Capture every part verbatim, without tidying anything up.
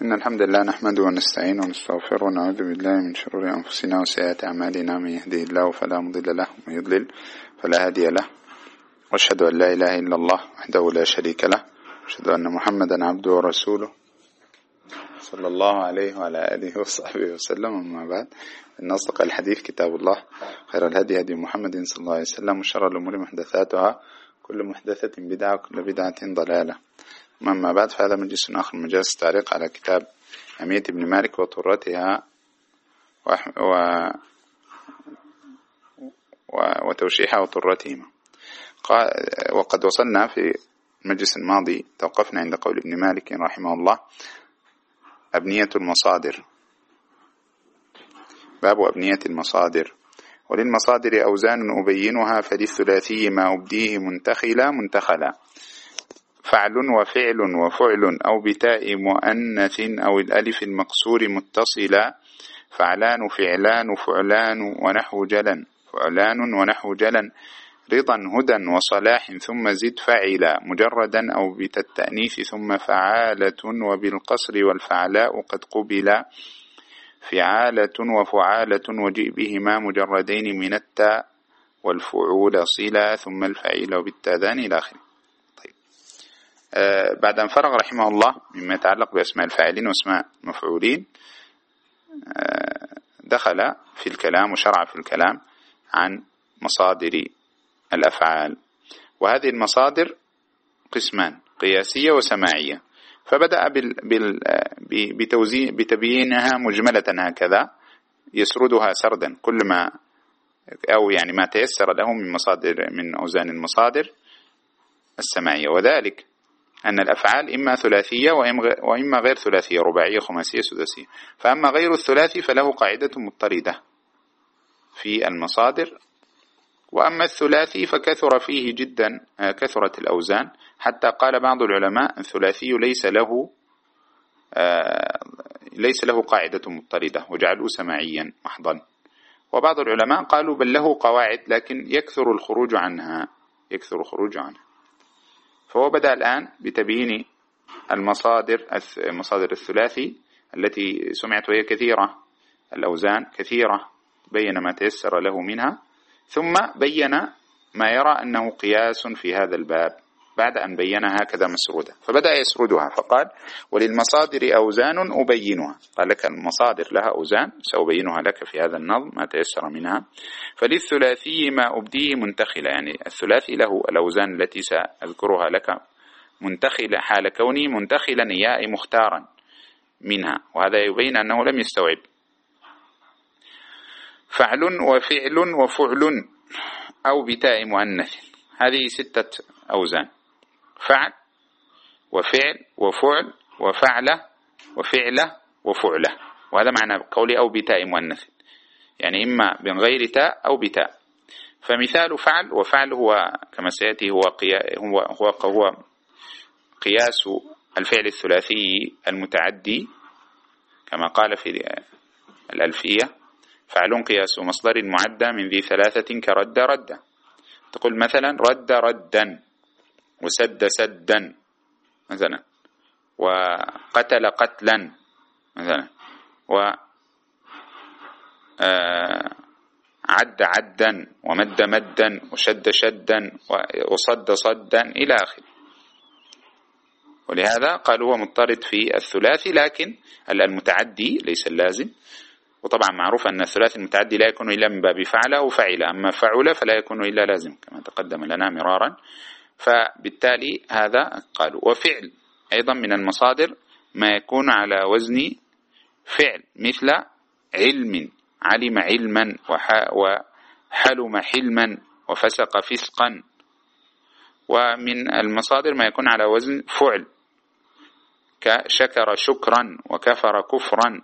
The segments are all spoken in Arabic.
إن الحمد لله نحمده ونستعينه ونستغفره ونعوذ بالله من شرور أنفسنا وسيئات أعمالنا. من يهده الله فلا مضل له ومن يضلل فلا هادي له، وأشهد أن لا إله إلا الله وحده لا شريك له، وأشهد أن محمدا عبده ورسوله صلى الله عليه وعلى آله وصحبه وسلم. أما بعد، إن أصدق الحديث كتاب الله، خير الهدي هدي محمد صلى الله عليه وسلم، وشر الأمور محدثاتها، كل محدثة بدعة وكل بدعة ضلالة. أما بعد، فهذا مجلس آخر، مجلس التعليق على كتاب أمية ابن مالك وطرتها و... و... وتوشيحها وطرتهما. وقد وصلنا في المجلس الماضي، توقفنا عند قول ابن مالك رحمه الله: أبنية المصادر. باب أبنية المصادر. وللمصادر أوزان أبينها، فللثلاثي ما أبديه منتخلا منتخلا. فعل وفعل وفعل أو بتاء مؤنث أو الألف المقصور متصلا. فعلان فعلان فعلان ونحو جلا، فعلان ونحو جلا. رضا هدى وصلاح ثم زد فعلا مجردا أو بتالتأنيث ثم فعالة، وبالقصر والفعلاء قد قبلا. فعالة وفعالة وجئ بهما مجردين من التاء، والفعول صلا ثم الفعيل وبالتاذان إلى آخره. طيب، آه بعد أن فرغ رحمه الله مما يتعلق بأسماء الفاعلين وأسماء المفعولين، آه دخل في الكلام وشرع في الكلام عن مصادر الأفعال. وهذه المصادر قسمان: قياسية وسماعية. فبدأ بتبيينها مجملة هكذا، يسردها سردا كل ما أو يعني ما تيسر له من مصادر من أوزان المصادر السماعية. وذلك أن الأفعال إما ثلاثية وإما غير ثلاثية، رباعية خماسية سداسية. فأما غير الثلاثي فله قاعدة مضطردة في المصادر، وأما الثلاثي فكثر فيه جدا، كثرت الأوزان، حتى قال بعض العلماء الثلاثي ليس له ليس له قاعدة مضطردة وجعلوه سماعيا محضا. وبعض العلماء قالوا بل له قواعد لكن يكثر الخروج عنها يكثر الخروج عنها. فهو بدأ الآن بتبيين المصادر المصادر الثلاثي التي سمعت وهي كثيرة، الأوزان كثيرة، بين ما تيسر له منها، ثم بين ما يرى أنه قياس في هذا الباب بعد أن بينها هكذا مسرودة. فبدأ يسردها فقال: وللمصادر أوزان أبينها. قال لك المصادر لها أوزان سأبينها لك في هذا النظم ما تيسر منها. فللثلاثي ما أبديه منتخلا، يعني الثلاثي له الأوزان التي سأذكرها لك منتخلا، حال كوني منتخلا ياء مختارا منها، وهذا يبين أنه لم يستوعب. فعل وفعل وفعل أو بتاء مؤنث، هذه ستة أوزان: فعل وفعل وفعل وفعلة وفعلة وفعلة. وهذا معنى قولي أو بتاء مؤنث، يعني إما من غير تاء أو بتاء. فمثال فعل وفعل هو كما سيأتي هو, قيا هو, هو, هو قياس الفعل الثلاثي المتعدي كما قال في الألفية: فعل قياس مصدر معدى من ذي ثلاثة كرد رد. تقول مثلا رد ردا، وسد سدا مثلا، وقتل قتلا مثلا، وعد عدا، ومد مدا، وشد شدا، وصد صدا إلى آخره. ولهذا قالوا هو مضطرد في الثلاثي لكن المتعدي ليس اللازم. وطبعا معروف أن الثلاثي المتعدي لا يكون إلا من باب فعل أو فعل، أما فعل فلا يكون إلا لازم كما تقدم لنا مرارا. فبالتالي هذا قالوا. وفعل أيضا من المصادر ما يكون على وزن فعل، مثل علم، علم علما، وحلم حلما، وفسق فسقا. ومن المصادر ما يكون على وزن فعل، كشكر شكرا وكفر كفرا.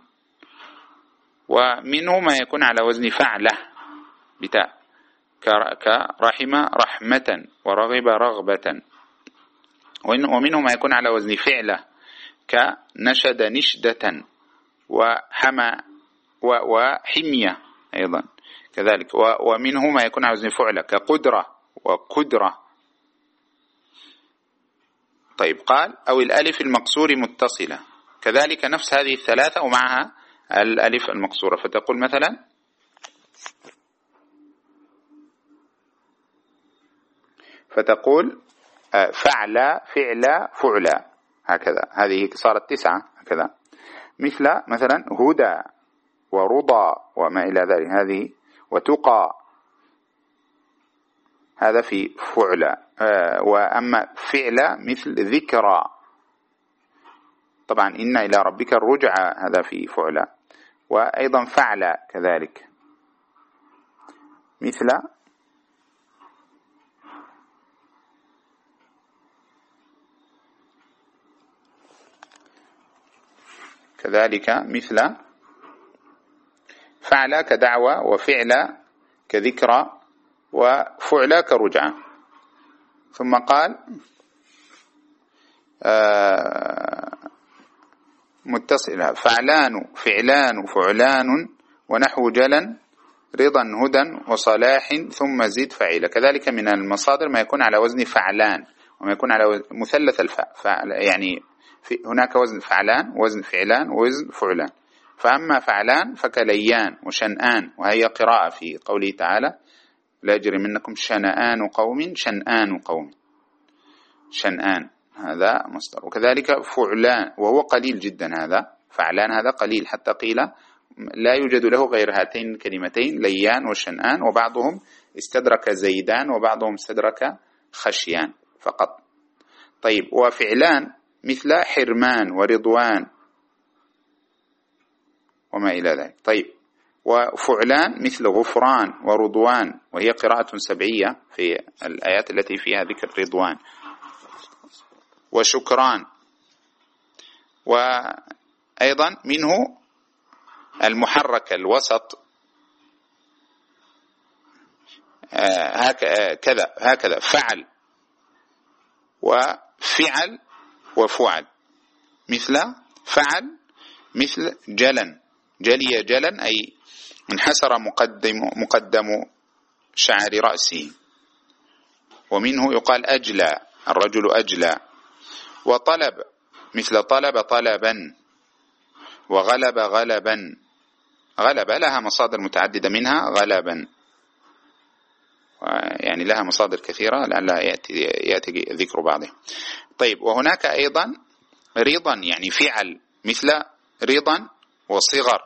ومنه ما يكون على وزن فعلة بتاء، كرحم رحمة ورغب رغبة. ومنه ما يكون على وزن فعلة، كنشد نشدة وحمى وحمية أيضا كذلك. ومنه ما يكون على وزن فعلة، كقدرة وقدرة. طيب، قال: أو الألف المقصور متصلة. كذلك نفس هذه الثلاثة ومعها الألف المقصورة، فتقول مثلا فتقول فعل فعل فعل، هكذا، هذه صارت تسعة هكذا. مثل مثلا هدى ورضى وما إلى ذلك، هذه وتقى، هذا في فعل. وأما فعل مثل ذكرى، طبعا إن إلى ربك الرجعى، هذا في فعل. وأيضا فعل كذلك، مثل كذلك مثل فعل كدعوى، وفعل كذكرى، وفعل كرجعة. ثم قال آه متصلة فعلان فعلان فعلان ونحو جلا رضا هدى وصلاح ثم زد فعيل. كذلك من المصادر ما يكون على وزن فعلان وما يكون على وزن مثلث الفاء، يعني في هناك وزن فعلان وزن فعلان ووزن فعلان. فأما فعلان فكليان وشنآن، وهي قراءة في قوله تعالى لا يجري منكم شنآن قوم شنآن قوم، شنآن هذا مصدر. وكذلك فعلان وهو قليل جدا، هذا فعلان هذا قليل، حتى قيل لا يوجد له غير هاتين الكلمتين ليان وشنآن، وبعضهم استدرك زيدان وبعضهم استدرك خشيان فقط. طيب وفعلان مثل حرمان ورضوان وما إلى ذلك. طيب وفعلان مثل غفران ورضوان، وهي قراءة سبعية في الآيات التي فيها ذكر رضوان، وشكران. وأيضا منه المحرك الوسط هكذا هكذا فعل وفعل وفعل، مثل فعل مثل جلا، جلي جلا أي انحسر مقدم مقدم شعر رأسه. ومنه يقال أجلى، الرجل أجلى. وطلب مثل طلب طلبا، وغلب غلبا، غلب لها مصادر متعددة منها غلبا، يعني لها مصادر كثيرة لعلها يأتي, يأتي ذكر بعضها. طيب وهناك أيضا رضا يعني فعل، مثل رضا وصغر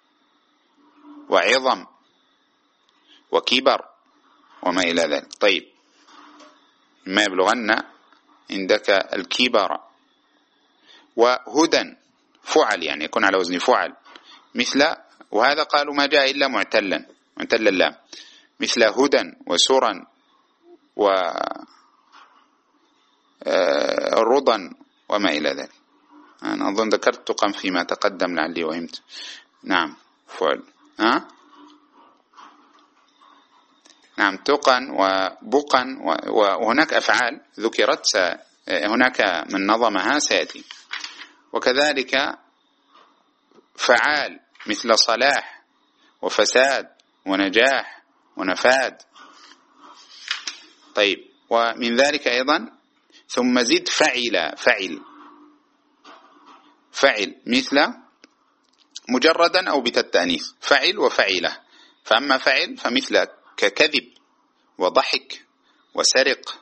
وعظم وكبر وما إلى ذلك. طيب ما يبلغن عندك الكبر. وهدى فعل يعني يكون على وزن فعل، مثل وهذا قالوا ما جاء إلا معتلا معتلا اللام، مثل هدى وسرا ورضا وما إلى ذلك. أنا أظن ذكرت تقا فيما تقدم لعلي وهمت. نعم فعل ها؟ نعم تقا وبقا. وهناك أفعال ذكرت هناك من نظمها سيأتي. وكذلك فعال مثل صلاح وفساد ونجاح ونفاد. طيب ومن ذلك أيضا ثم زد فعل، فعل فعل مثل مجردا أو بالتأنيث، فعل وفعله. فأما فعل فمثل ككذب وضحك وسرق.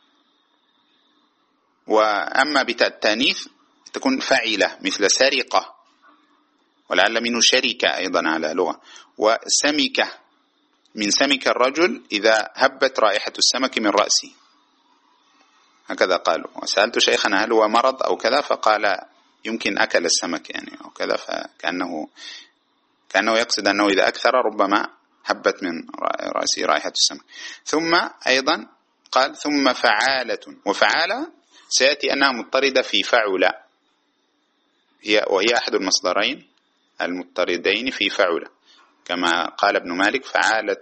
وأما بالتأنيث تكون فعلة مثل سرقة، ولعل منه شركة أيضا على لغة. وسمكة من سمك الرجل إذا هبت رائحة السمك من رأسه، هكذا قالوا. وسألت شيخنا هل هو مرض أو كذا، فقال يمكن أكل السمك يعني أو كذا، فكأنه كأنه يقصد أنه إذا أكثر ربما هبت من رأسه رائحة السمك. ثم أيضا قال ثم فعالة، وفعالة سيأتي أنها مضطردة في فعل، هي وهي أحد المصدرين المضطردين في فعل، كما قال ابن مالك فعالة.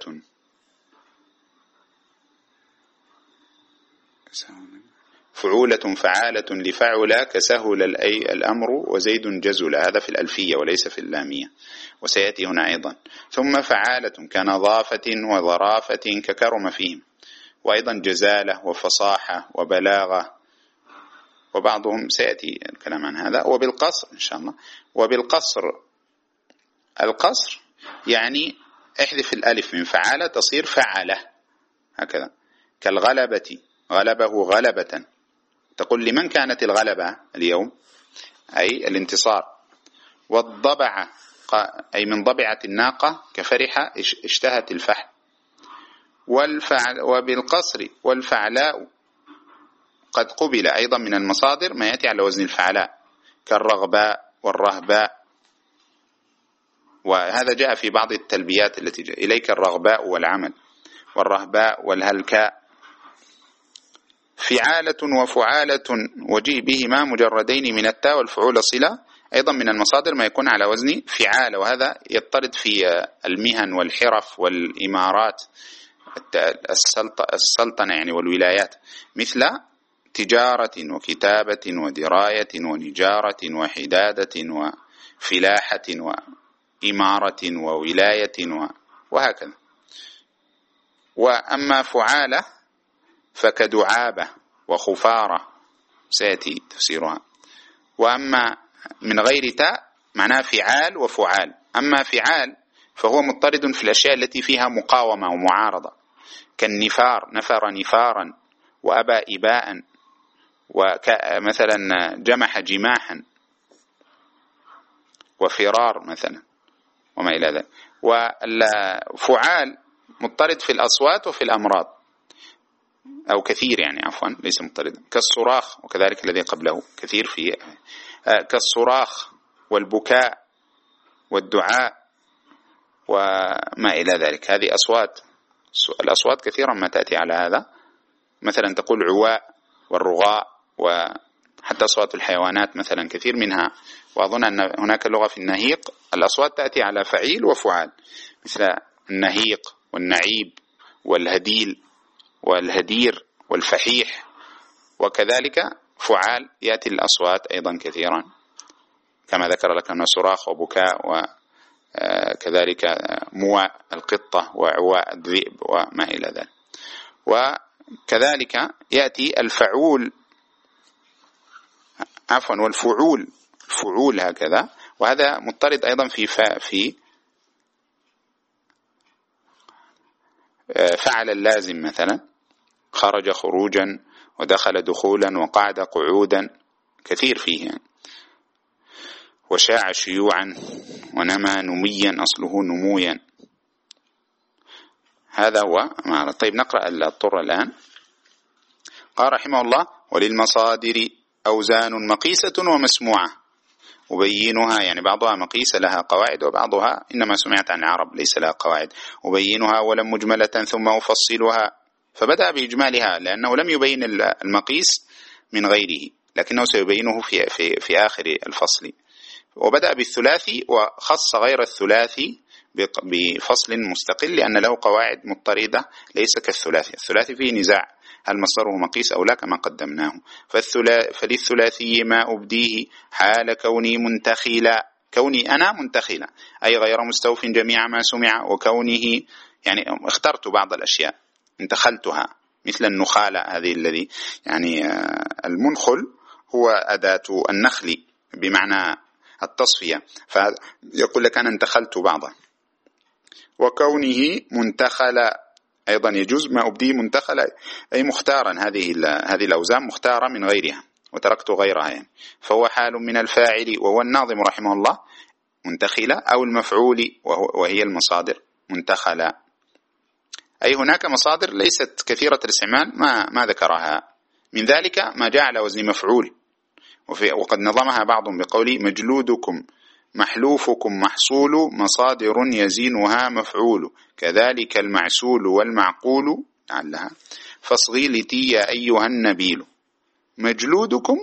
فعولة فعالة لفعل كسهل الأمر وزيد جزل، هذا في الألفية وليس في اللامية، وسيأتي هنا أيضا. ثم فعالة كنظافة وظرافة ككرم فيهم. وأيضا جزالة وفصاحة وبلاغة وبعضهم سيأتي الكلام عن هذا. وبالقصر إن شاء الله. وبالقصر، القصر يعني احذف الألف من فعالة تصير فعلة هكذا، كالغلبة، غلبه غلبة، تقول لمن كانت الغلبة اليوم، أي الانتصار. والضبع أي من ضبعة الناقة كفرحة اشتهت الفحل. والفعل وبالقصر والفعلاء قد قبل أيضا من المصادر ما يأتي على وزن الفعلاء، كالرغباء والرهباء، وهذا جاء في بعض التلبيات التي جاء إليك الرغباء والعمل، والرهباء والهلكاء. فعالة وفعالة وجيء بهما مجردين من التاء والفعول صلة، أيضا من المصادر ما يكون على وزن فعال، وهذا يضطرد في المهن والحرف والإمارات السلطنة يعني والولايات، مثل تجارة وكتابة ودراية ونجارة وحدادة وفلاحة وإمارة وولاية وهكذا. وأما فعالة فكدعابة وخفارة سيأتي تفسيرها. وأما من غير تاء معناه فعال وفعال. أما فعال فهو مضطرد في الأشياء التي فيها مقاومة ومعارضة، كالنفار، نفر نفارا، وأبى إباء، ومثلا جمح جماحا، وفرار مثلا، وما إلى ذلك. والفعال مضطرد في الأصوات وفي الأمراض، أو كثير يعني عفوا ليس مضطردا، كالصراخ، وكذلك الذي قبله كثير في كالصراخ والبكاء والدعاء وما إلى ذلك. هذه أصوات، الأصوات كثيرا ما تأتي على هذا، مثلا تقول عواء والرغاء، وحتى أصوات الحيوانات مثلا كثير منها. وأظن أن هناك لغة في النهيق الأصوات تأتي على فعيل وفعال، مثل النهيق والنعيب والهديل والهدير والفحيح، وكذلك فعال يأتي الأصوات أيضا كثيرا، كما ذكر لك أن صراخ وبكاء، وكذلك مواء القطة وعواء الذئب وما إلى ذلك. وكذلك يأتي الفعول عفوا والفعول، الفعول هكذا، وهذا مضطرد أيضا في فاء في فعل اللازم، مثلا خرج خروجا ودخل دخولا وقعد قعودا، كثير فيه يعني. وشاع شيوعا ونمى نميا، أصله نمويا. هذا هو معنى. طيب نقرأ الطر الآن. قال رحمه الله: وللمصادر أوزان مقيسة ومسموعة أبينها، يعني بعضها مقيسة لها قواعد، وبعضها إنما سمعت عن العرب ليس لها قواعد. أبينها أولا مجملة ثم أفصلها، فبدأ بإجمالها لأنه لم يبين المقيس من غيره، لكنه سيبينه في, في, في آخر الفصل. وبدأ بالثلاثي وخص غير الثلاثي بفصل مستقل، لأن له قواعد مضطردة ليس كالثلاثي. الثلاثي فيه نزاع هل مصدره مقيس أو لا كما قدمناه. فللثلاثي ما أبديه حال كوني منتخلا، كوني أنا منتخلا أي غير مستوف جميع ما سمع، وكونه يعني اخترت بعض الأشياء انتخلتها، مثل النخالة هذه الذي يعني المنخل هو أداة النخل بمعنى التصفية، فيقول لك أنا انتخلت بعضه. وكونه منتخلا أيضا يجوز ما أبديه منتخلا أي مختارا، هذه هذه الأوزان مختارة من غيرها وتركت غيرها يعني. فهو حال من الفاعل وهو الناظم رحمه الله منتخلا، أو المفعول وهي المصادر منتخلا. أي هناك مصادر ليست كثيرة الاستعمال ما ما ذكرها، من ذلك ما جاء على وزن مفعول، وقد نظمها بعضهم بقول مجلودكم محلوفكم محصول مصادر يزينها مفعول، كذلك المعسول والمعقول لعلها فاصغي لتي يا أيها النبيل. مجلودكم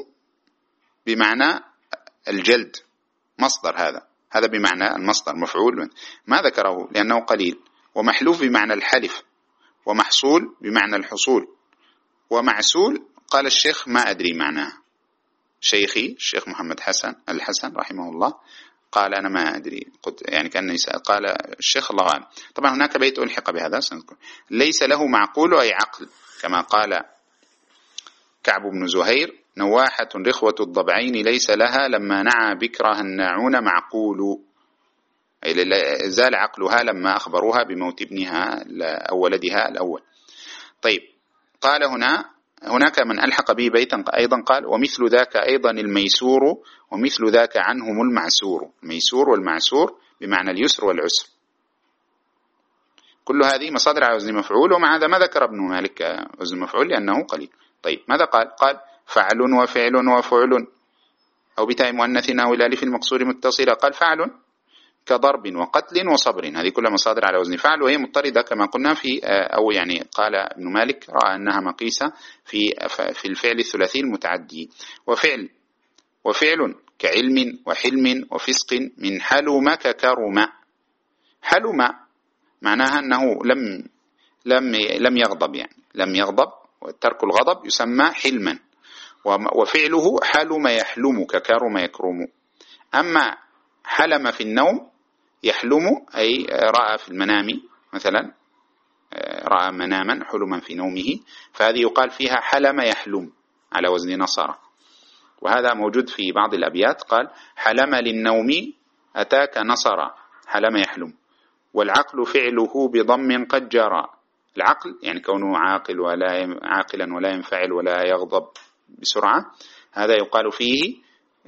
بمعنى الجلد مصدر، هذا هذا بمعنى المصدر مفعول ما ذكره لأنه قليل. ومحلوف بمعنى الحلف، ومحصول بمعنى الحصول، ومعسول قال الشيخ ما أدري معناه، شيخي الشيخ محمد حسن الحسن رحمه الله قال أنا ما أدري، يعني كان يسأل قال الشيخ الله أعلم. طبعا هناك بيت ألحق بهذا سنذكر. ليس له معقول أي عقل، كما قال كعب بن زهير نواحة رخوة الضبعين ليس لها لما نعى بكرها الناعون معقول، أي زال عقلها لما أخبروها بموت ابنها أو ولدها الأول. طيب قال هنا هناك من ألحق به بيتا أيضا قال ومثل ذاك أيضا الميسور ومثل ذاك عنهم المعسور. الميسور والمعسور بمعنى اليسر والعسر، كل هذه مصادر على وزن مفعول، ومع هذا ما ذكر ابن مالك وزن مفعول لأنه قليل. طيب ماذا قال؟ قال فعل وفعل وفعل أو بتاء مؤنث أو الألف المقصور متصلة. قال فعل كضرب وقتل وصبر، هذه كلها مصادر على وزن فعل، وهي مضطردة كما قلنا في أو يعني قال ابن مالك رأى أنها مقيسة في في الفعل الثلاثي المتعدي. وفعل وفعل كعلم وحلم وفسق من حلم ككرم. حلم معناها أنه لم لم لم يغضب، يعني لم يغضب، وترك الغضب يسمى حلما. وفعله حلم يحلم ككرم يكرم. أما حلم في النوم يحلم أي رأى في المنام، مثلا رأى مناما حلما في نومه، فهذه يقال فيها حلم يحلم على وزن نصر. وهذا موجود في بعض الأبيات، قال حلم للنوم أتاك نصر حلم يحلم. والعقل فعله بضم قد جرى. العقل يعني كونه عاقل ولا عاقلا ولا ينفعل ولا يغضب بسرعة، هذا يقال فيه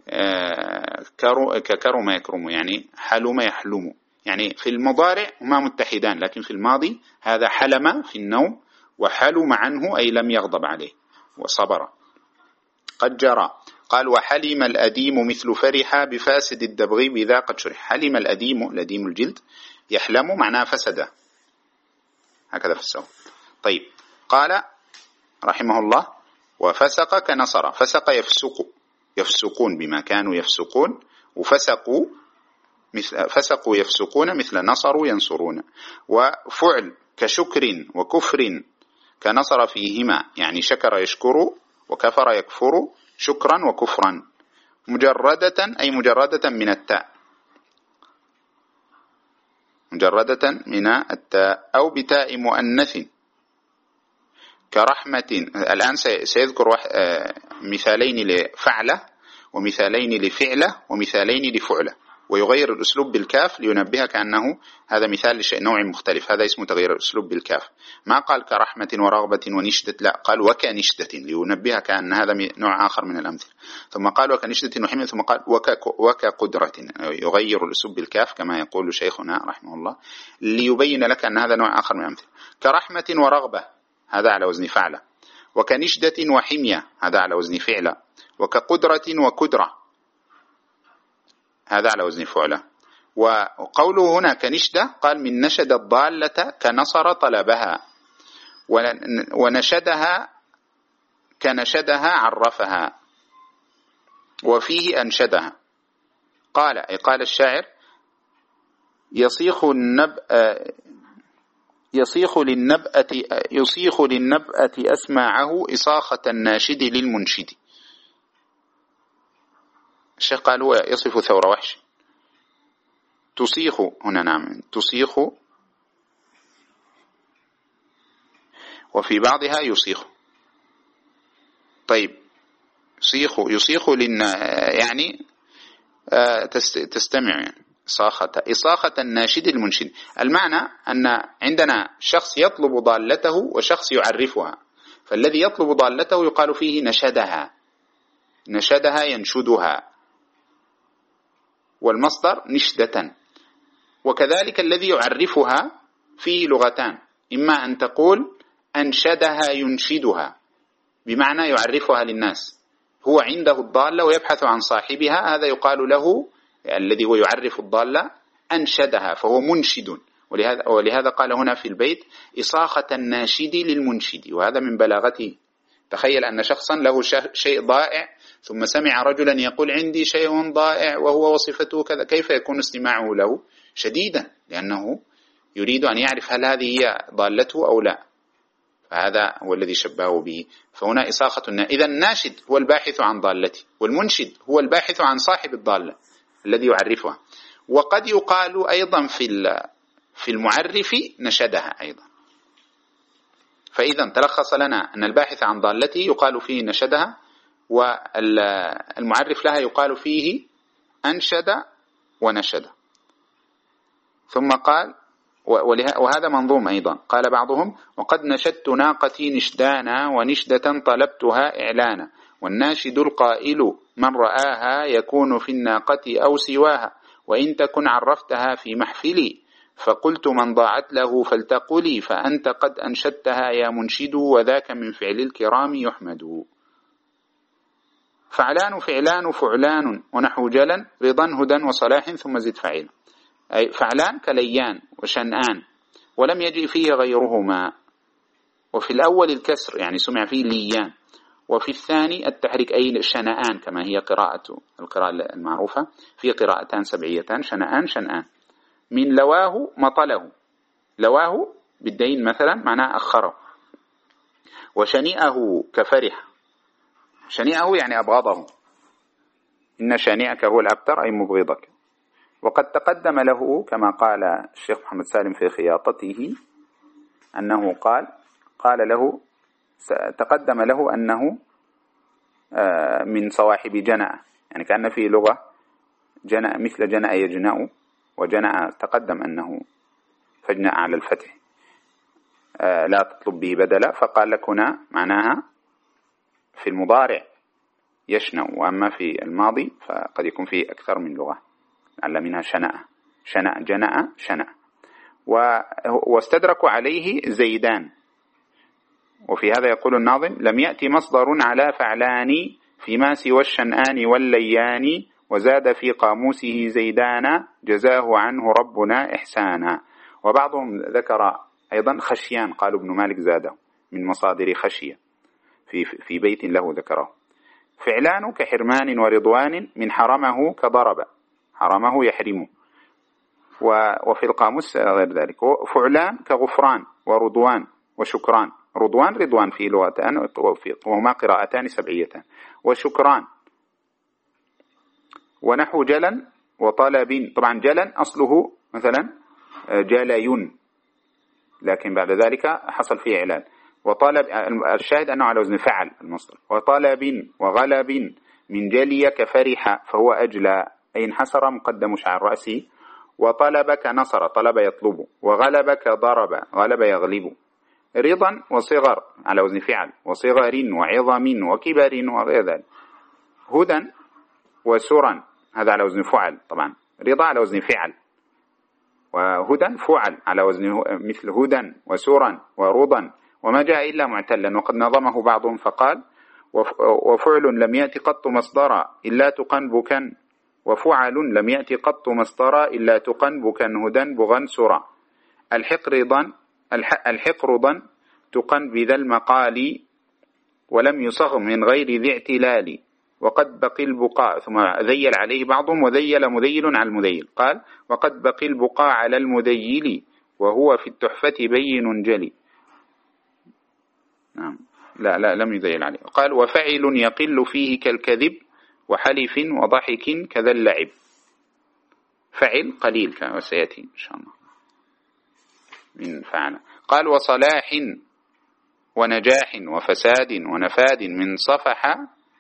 ككرم يكرم، يعني حلم يحلم. يعني في المضارع هما متحدان، لكن في الماضي هذا حلم في النوم وحلم عنه أي لم يغضب عليه وصبر. قد جرى. قال وحلم الأديم مثل فرح بفاسد الدبغ بذا قد شرح. حلم الأديم، الأديم الجلد، يحلم معناه فسد، هكذا في السوء. طيب قال رحمه الله وفسق كنصر. فسق يفسق، يفسقون بما كانوا يفسقون، وفسقوا مثل فسقوا يفسقون مثل نصروا ينصرون. وفعل كشكر وكفر كنصر فيهما، يعني شكر يشكر وكفر يكفر شكرا وكفرا. مجردة أي مجردة من التاء، مجردة من التاء أو بتاء مؤنث كرحمة. الآن سيذكر مثالين لفعلة ومثالين لفعلة ومثالين لفعلة، ويغير الأسلوب بالكاف لينبهك أنه هذا مثال لشيء نوع مختلف. هذا اسمه تغيير الأسلوب بالكاف. ما قال كرحمة ورغبة ونشدة، لا، قال وكنشدة لينبهك أن هذا نوع آخر من الأمثلة. ثم قال وكنشدة وحمل، ثم قال وكقدرة، يغير الأسلوب بالكاف كما يقول شيخنا رحمه الله ليبين لك أن هذا نوع آخر من الأمثلة. كرحمة ورغبة هذا على وزن فعلة، وكنشدة وحمية هذا على وزن فعلة، وكقدرة وكدرة هذا على وزن فعلة. وقوله هنا كنشدة قال من نشد الضالة كنصر طلبها، ونشدها كنشدها عرفها، وفيه أنشدها. قال أي قال الشاعر يصيخ النبأ يصيخ للنبأة يصيخ للنبأة أسماعه إصاخة الناشد للمنشد. الشيخ قال هو يصف ثور وحش، تصيخ هنا، نعم تصيخ، وفي بعضها يصيخ. طيب يصيخ يصيخ لن يعني تستمع، يعني إصاخة إصاخة الناشد المنشد. المعنى أن عندنا شخص يطلب ضالته وشخص يعرفها، فالذي يطلب ضالته يقال فيه نشدها، نشدها ينشدها، والمصدر نشدة. وكذلك الذي يعرفها فيه لغتان، إما أن تقول أنشدها ينشدها بمعنى يعرفها للناس، هو عنده الضالة ويبحث عن صاحبها، هذا يقال له الذي هو يعرف الضالة أنشدها، فهو منشد. ولهذا, ولهذا قال هنا في البيت إصاخة الناشد للمنشد، وهذا من بلاغته. تخيل أن شخصا له شيء ضائع ثم سمع رجلا يقول عندي شيء ضائع وهو وصفته كذا، كيف يكون استماعه له شديدا، لأنه يريد أن يعرف هل هذه هي ضالته أو لا، فهذا هو الذي شبهه به. فهنا إصاخة الناشد، إذا الناشد هو الباحث عن ضالته، والمنشد هو الباحث عن صاحب الضالة الذي يعرفها. وقد يقال أيضا في في المعرف نشدها أيضا. فإذا تلخص لنا أن الباحث عن ضالته يقال فيه نشدها، والمعرف لها يقال فيه أنشد ونشد. ثم قال وهذا منظوم أيضا، قال بعضهم: وقد نشدت ناقتي نشدانا ونشدة طلبتها إعلانا، والناشد القائل من رآها يكون في الناقة أو سواها، وإن تكن عرفتها في محفلي فقلت من ضاعت له فلتقلي، فأنت قد أنشدتها يا منشد، وذاك من فعل الكرام يحمد. فعلان فعلان فعلان ونحو جلا رضا هدى وصلاح ثم زد فعيل. أي فعلان كليان وشنآن، ولم يجئ فيه غيرهما. وفي الأول الكسر يعني سمع فيه ليان، وفي الثاني التحريك أي شنآن كما هي قراءة القراءة المعروفة، في قراءتان سبعيتان شنآن شنآن. من لواه مطله، لواه بالدين مثلا معناه أخره. وشنيئه كفرح، شنيئه يعني أبغضه، إن شانئك هو الأبتر أي مبغضك. وقد تقدم له كما قال الشيخ محمد سالم في خياطته أنه قال قال له تقدم له أنه من صواحب جنأ، يعني كأن في لغة جنأ مثل جنأ يجنأ، وجنأ تقدم أنه فجنأ على الفتح لا تطلب به بدلا، فقال لك هنا معناها في المضارع يشنأ، وأما في الماضي فقد يكون فيه أكثر من لغة على منها شنأ شنأ جنأ شنأ. واستدركوا عليه زيدان. وفي هذا يقول الناظم: لم يأتي مصدر على فعلان فيما سوى الشنآن والليان، وزاد في قاموسه زيدان جزاه عنه ربنا إحسانا. وبعضهم ذكر أيضا خشيان، قالوا ابن مالك زاده من مصادر خشية في في بيت له ذكره. فعلان كحرمان ورضوان، من حرمه كضرب، حرمه يحرمه. وفي القاموس غير ذلك. فعلان كغفران ورضوان وشكران، رضوان رضوان في لغتان وهما قراءتان سبعيتان، وشكران. ونحو جلا وطلب، طبعا جلا أصله مثلا جليون، لكن بعد ذلك حصل فيه إعلان. وطلب الشاهد أنه على وزن فعل المصدر. وطلب وغلب، من جلي كفرح فهو أجلى، أي انحسر مقدم شعر رأسه. وطلب كنصر، طلب يطلب. وغلب كضرب، غلب يغلب. رضا وصغر على وزن فعل، وصغر وعظم وكبر وغير ذلك. هدى وسرا، هذا على وزن فعل طبعا، رضا على وزن فعل، وهدى فعل على وزن مثل هدى وسرا ورضا، وما جاء إلا معتلا. وقد نظمه بعضهم فقال: وفعل لم يأتي قط مصدرا إلا تقن بكا، وفعل لم يأتي قط مصدرا إلا تقن بكا هدى بغا سرا. الحق رضا الحق رضا تقن بذا المقال، ولم يصغ من غير ذي اعتلال. وقد بقي البقاء، ثم ذيل عليه بعضهم، وذيل مذيل على المذيل، قال: وقد بقي البقاء على المذيل، وهو في التحفة بين جلي. نعم، لا لا لم يذيل عليه. قال: وفعل يقل فيه كالكذب، وحلف وضحك كذا اللعب. فعل قليل كما سيأتي إن شاء الله من فعل. قال: وصلاح ونجاح وفساد ونفاد، من صفح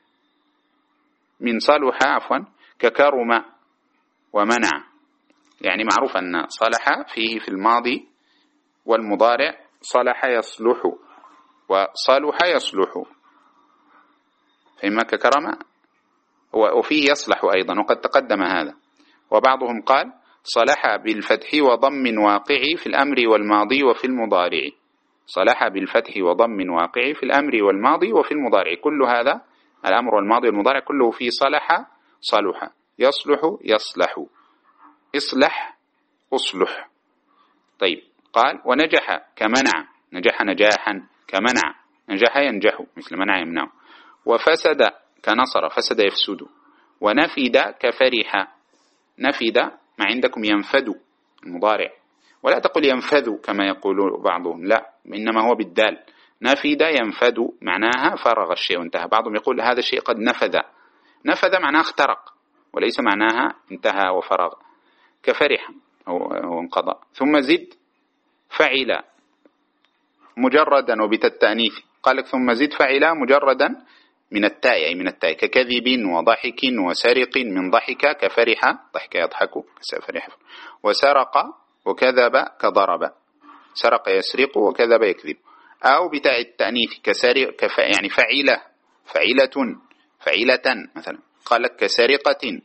من صلح عفوا ككرم ومنع. يعني معروف أن صلح فيه في الماضي والمضارع صلح يصلح وصلح يصلح، فإما ككرم وفيه يصلح أيضا، وقد تقدم هذا. وبعضهم قال: صلح بالفتح وضم واقع في الأمر والماضي وفي المضارع. صلح بالفتح وضم واقع في الأمر والماضي وفي المضارع، كل هذا الأمر والماضي والمضارع كله في صلح صلح، يصلح يصلح، اصلح أصلح. طيب، قال: ونجح كمنع، نجح نجاحا كمنع، نجح ينجح مثل منع يمنع. وفسد كنصر، فسد يفسد. ونفد كفرح، نفد ما عندكم ينفد المضارع، ولا تقول ينفذ كما يقول بعضهم، لا، إنما هو بالدال. نفد ينفد معناها فرغ الشيء وانتهى. بعضهم يقول هذا الشيء قد نفذ، نفذ معناها اخترق، وليس معناها انتهى وفرغ. كفرح هو انقضى. ثم زد فعل مجردا وبالتأنيث، قال لك ثم زد فعل مجردا من التاء أي من التاء ككذب وضحك وسرق من ضحك كفرح ضحك يضحك كفرح وسرق وكذب كضرب سرق يسرق وكذب يكذب أو بتاء التأنيث كسرق كف يعني فعيلة فعيلة فعيلة مثلا قال لك كسرقة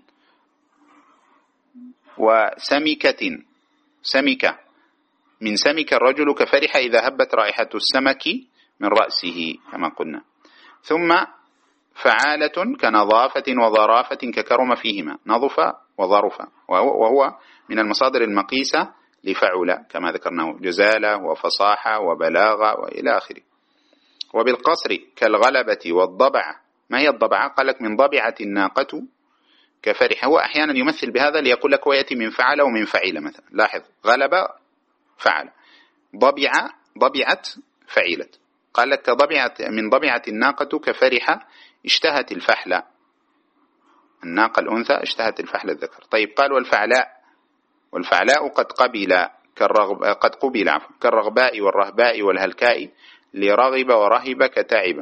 وسمكة سمكة من سمك الرجل كفرح إذا هبت رائحة السمك من رأسه كما قلنا. ثم فعالة كنظافة وظرافة ككرم فيهما نظف وظرف وهو من المصادر المقيسة لفعل كما ذكرناه جزالة وفصاحة وبلاغة وإلى آخره. وبالقصر كالغلبة والضبعة. ما هي الضبعة؟ قال لك من ضبعة الناقة كفرح. هو أحيانا يمثل بهذا ليقول لك ويأتي من فعل ومن فعيل مثلا. لاحظ غلبة فعل ضبعة ضبعت فعيلت. قال لك ضبعة من ضبعة الناقة كفرح اشتهت الفحل الناقة الأنثى اشتهت الفحل الذكر. طيب قال والفعلاء والفعلاء قد قبل كالرغب قد قبل عفوا كالرغباء والرهباء والهلكاء لرغب ورهب كتعب.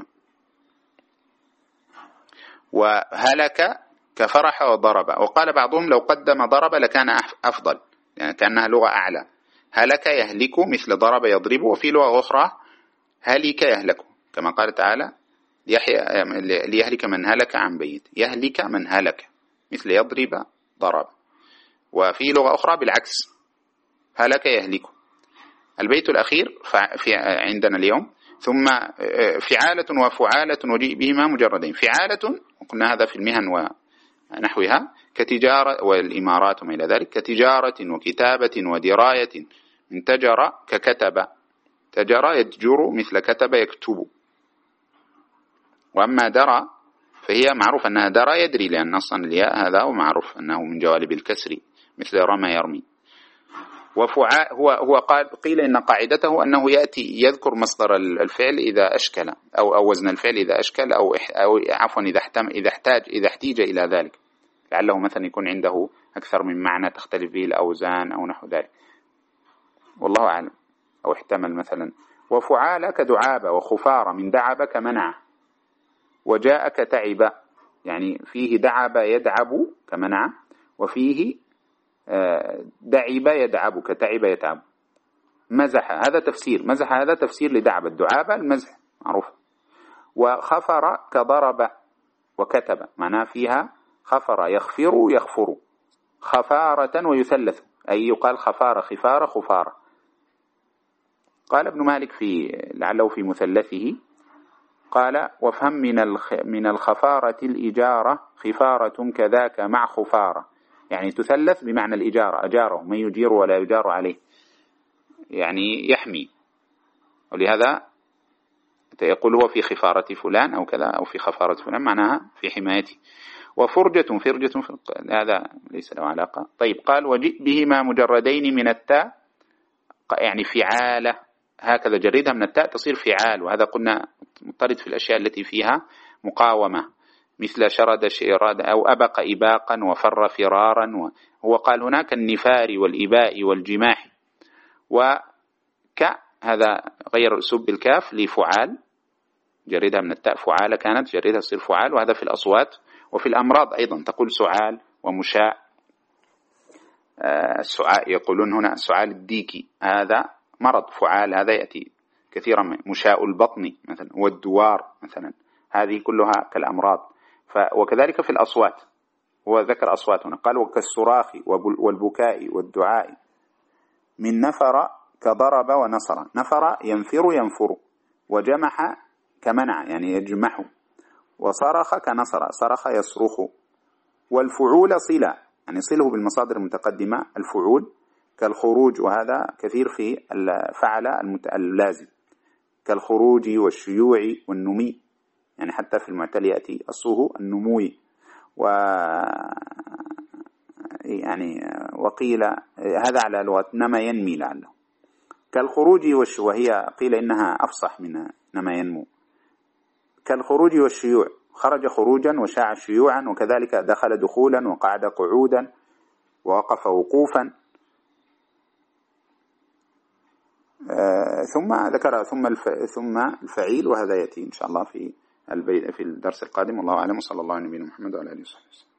وهلك كفرح وضرب. وقال بعضهم لو قدم ضرب لكان أفضل يعني كأنها لغة أعلى. هلك يهلك مثل ضرب يضرب. وفي لغة أخرى هلك يهلك كما قال تعالى ليهلك من هلك عن بيت يهلك من هلك مثل يضرب ضرب. وفي لغة أخرى بالعكس هلك يهلك. البيت الأخير في عندنا اليوم ثم فعالة وفعالة وجيء بهما مجردين. فعالة وقلنا هذا في المهن ونحوها كتجارة والإمارات وما إلى ذلك كتجارة وكتابة ودراية من تجر ككتب تجر يتجر مثل كتب يكتب. وأما درى فهي معروف أنها درى يدري لأن أصلا الياء هذا ومعروف أنه من جوالب الكسر مثل رمى يرمي. وفعال هو هو قال قيل إن قاعدته أنه يأتي يذكر مصدر الفعل إذا أشكل أو أو وزن الفعل إذا أشكل أو أو عفوا إذا احتم إذا احتاج إذا احتيج إلى ذلك لعله مثلا يكون عنده أكثر من معنى تختلف به الأوزان أو نحو ذلك والله أعلم أو احتمل مثلا. وفعال كدعابة وخفارة من دعب كمنع. وجاء كتعب يعني فيه دعب يدعب كمنع وفيه دعب يدعب كتعب يتعب. مزح هذا تفسير مزح هذا تفسير لدعب الدعابة المزح معروف. وخفر كضرب وكتب معناه فيها خفر يخفر يخفر خفارة ويثلث أي يقال خفار خفار خفارة. قال ابن مالك في لعله في مثلثه قال وافهم من الخ من الخفارة الإجارة خفارة كذاك مع خفارة يعني تثلث بمعنى الإجارة أجاره من يجير ولا يجار عليه يعني يحمي. ولهذا يقول هو في خفارة فلان أو كذا أو في خفارة فلان معناها في حمايته. وفرجة فرجة هذا ليس له علاقة. طيب قال وجئ بهما مجردين من التاء يعني فعالة هكذا جردها من التاء تصير فعال. وهذا قلنا مضطرد في الأشياء التي فيها مقاومة مثل شرد شراد أو أبق إباقا وفر فرارا. وهو قال هناك النفار والإباء والجماح. وك هذا غير أسلوب بالكاف لفعال جردها من التاء فعالة كانت جردها تصير فعال. وهذا في الأصوات. وفي الأمراض أيضا تقول سعال ومشاء. السعاء يقولون هنا سعال الديكي هذا مرض فعال هذا يأتي كثيرا. مشاء البطن مثلا والدوار مثلا هذه كلها كالأمراض. وكذلك في الأصوات هو ذكر أصوات هنا قال وكالصراخ والبكاء والدعاء من نفر كضرب ونصر. نفر ينفر ينفر وجمح كمنع يعني يجمح. وصرخ كنصر صرخ يصرخ. والفعول صلة يعني صله بالمصادر المتقدمة الفعول كالخروج وهذا كثير في الفعل اللازم كالخروج والشيوع والنمي يعني حتى في المعتل يأتي أصله النموي. و يعني وقيل هذا على لغة نما ينمي لعله كالخروج والش وهي قيل إنها أفصح من نما ينمو. كالخروج والشيوع خرج خروجا وشاع شيوعا. وكذلك دخل دخولا وقعد قعودا ووقف وقوفا. آه ثم ذكر ثم الف ثم الفعيل وهذا يأتي إن شاء الله في البيت في الدرس القادم. والله أعلم، وصلى الله على نبينا محمد وعلى آله وصحبه وسلم.